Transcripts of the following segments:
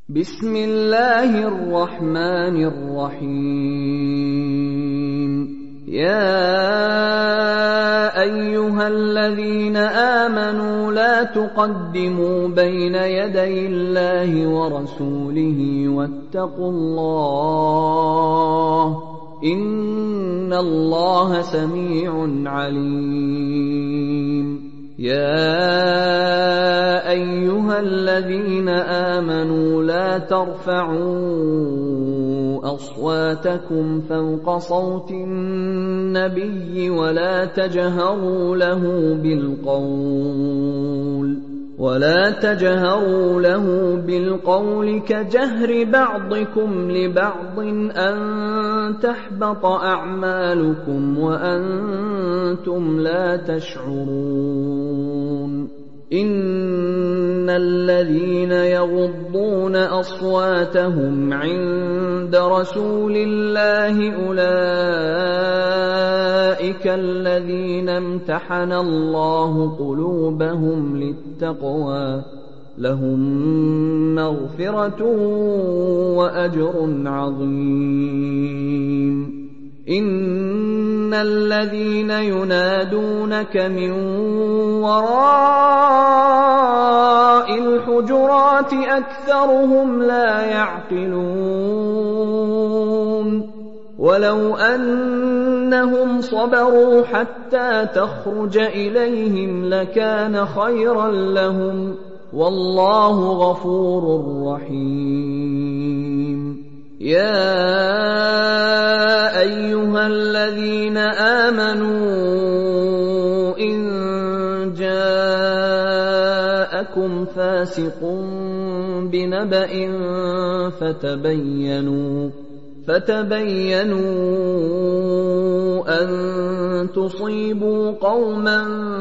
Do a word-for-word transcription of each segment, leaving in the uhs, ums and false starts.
بسم الله الرحمن الرحيم يا أيها الذين آمنوا لا تقدموا بين يدي الله ورسوله واتقوا الله إن الله سميع عليم يا أيها الذين آمنوا لا ترفعوا أصواتكم فوق صوت النبي ولا تجهروا له بالقول ولا تجهروا له بالقول كجهر بعضكم لبعض أن تحبط أعمالكم وأنتم لا تشعرون إن الذين يغضون أصواتهم عند رسول الله أولئك الذين امتحن الله قلوبهم للتقوى لهم مغفرة وأجر عظيم إن الذين ينادونك من وراء الحجرات أكثرهم لا يعقلون ولو أنهم صبروا حتى تخرج إليهم لكان خيرا لهم والله غفور رحيم يا أيها الذين آمنوا إن جاءكم فاسق بنبأ فتبينوا فتبينوا أن تصيبوا قوما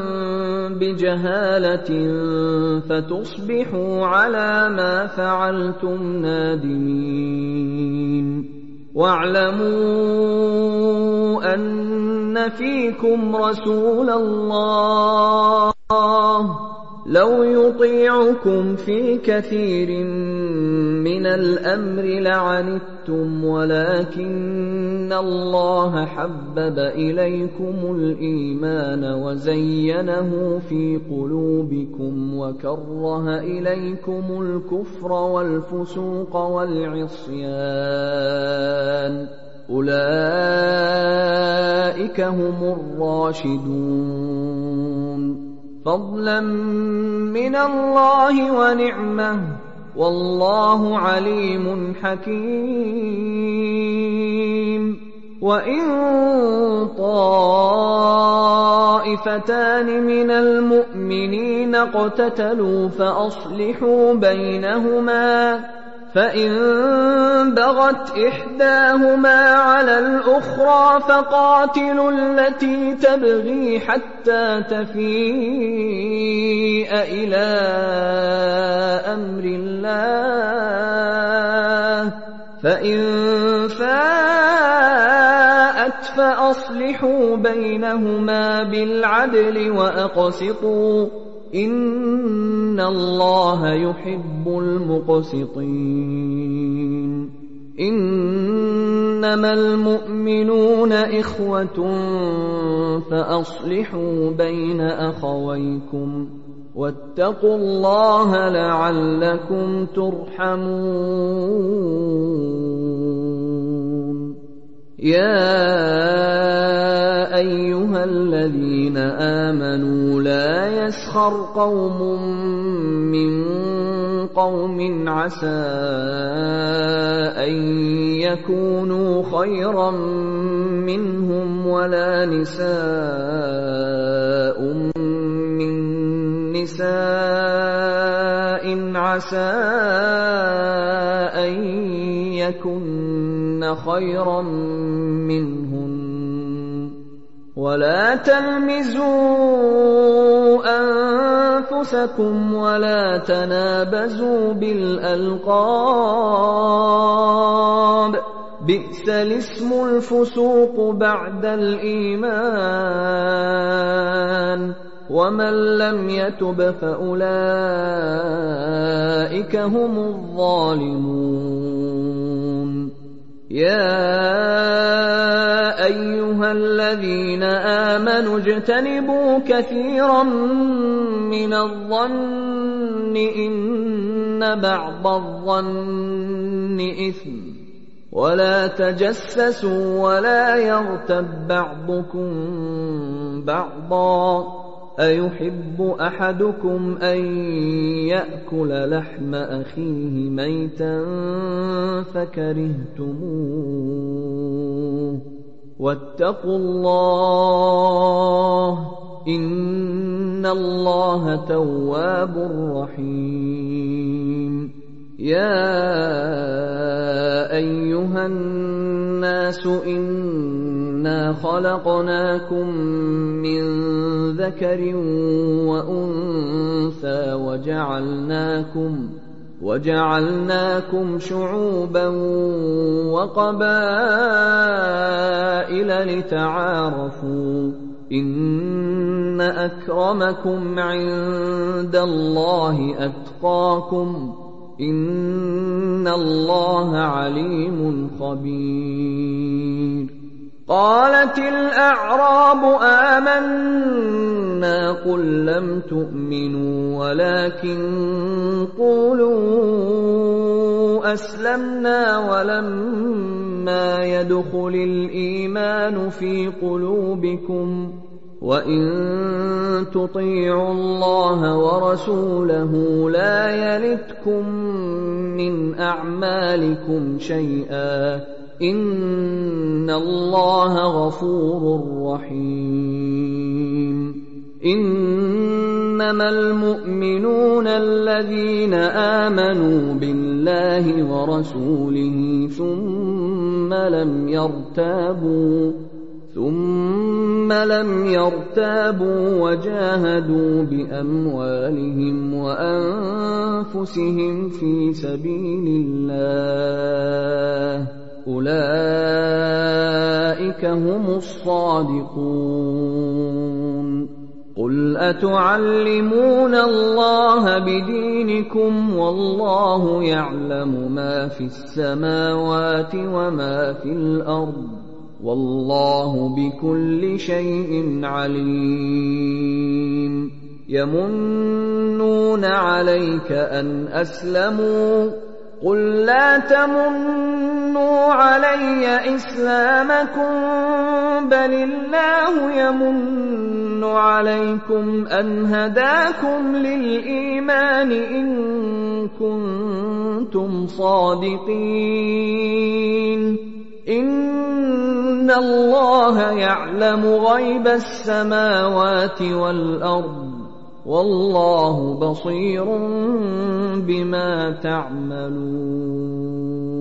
بجهالة فتصبحوا على ما فعلتم نادمين واعلموا أن فيكم رسول الله لو يطيعكم في كثير من الأمر لعنتم ولكن الله حبب إليكم الإيمان وزينه في قلوبكم وكره إليكم الكفر والفسوق والعصيان أولئك هم الراشدون فضلا من الله ونعمه والله عليم حكيم وإن طائفتان من المؤمنين اقتتلوا فأصلحوا بينهما فإن بغت إحداهما على الأخرى فقاتلوا التي تبغي حتى تفيء إلى أمر الله فإن فاءت فأصلحوا بينهما بالعدل وأقسطوا إن الله يحب المقسطين إنما المؤمنون إخوة فأصلحوا بين أخويكم واتقوا الله لعلكم ترحمون يا أيها الذين آمنوا لا يسخر قوم من قوم عسى أن يكونوا خيرا منهم ولا نساء من نساء عسى أن يكن خيرا منهن ولا تلمزوا أنفسكم ولا تنابزوا بالألقاب بئس الاسم الفسوق بعد الإيمان ومن لم يتب فأولئك هم الظالمون. يا أيها الذين آمنوا اجتنبوا كثيرا من الظن إن بعض الظن إثم، ولا تجسسوا ولا يغتب بعضكم بعضا، أيحب أحدكم أن يأكل لحم أخيه ميتا فكرهتموه، واتقوا الله إن الله تواب رحيم. يا أيها الناس إنا خلقناكم من ذكر وأنثى وجعلناكم وجعلناكم شعوبا وقبائل لتعارفوا إن أكرمكم عند الله أتقاكم إن الله عليم خبير. قالت الأعراب آمنا قل لم تؤمنوا ولكن قولوا أسلمنا ولما يدخل الإيمان في قلوبكم وإن تطيعوا الله ورسوله لا يلتكم من أعمالكم شيئا إن الله غفور رحيم. إنما المؤمنون الذين آمنوا بالله ورسوله ثم لم يرتابوا ثم لم يرتابوا وجاهدوا بأموالهم وأنفسهم في سبيل الله أولئك هم الصادقون. قل أتعلمون الله بدينكم والله يعلم ما في السماوات وما في الأرض والله بكل شيء عليم. يمنون عليك أن أسلموا قل لا تمنوا علي إسلامكم بل الله يمن عليكم أن هداكم للإيمان إن كنتم صادقين. إن الله يعلم غيب السماوات والأرض والله بصير بما تعملون.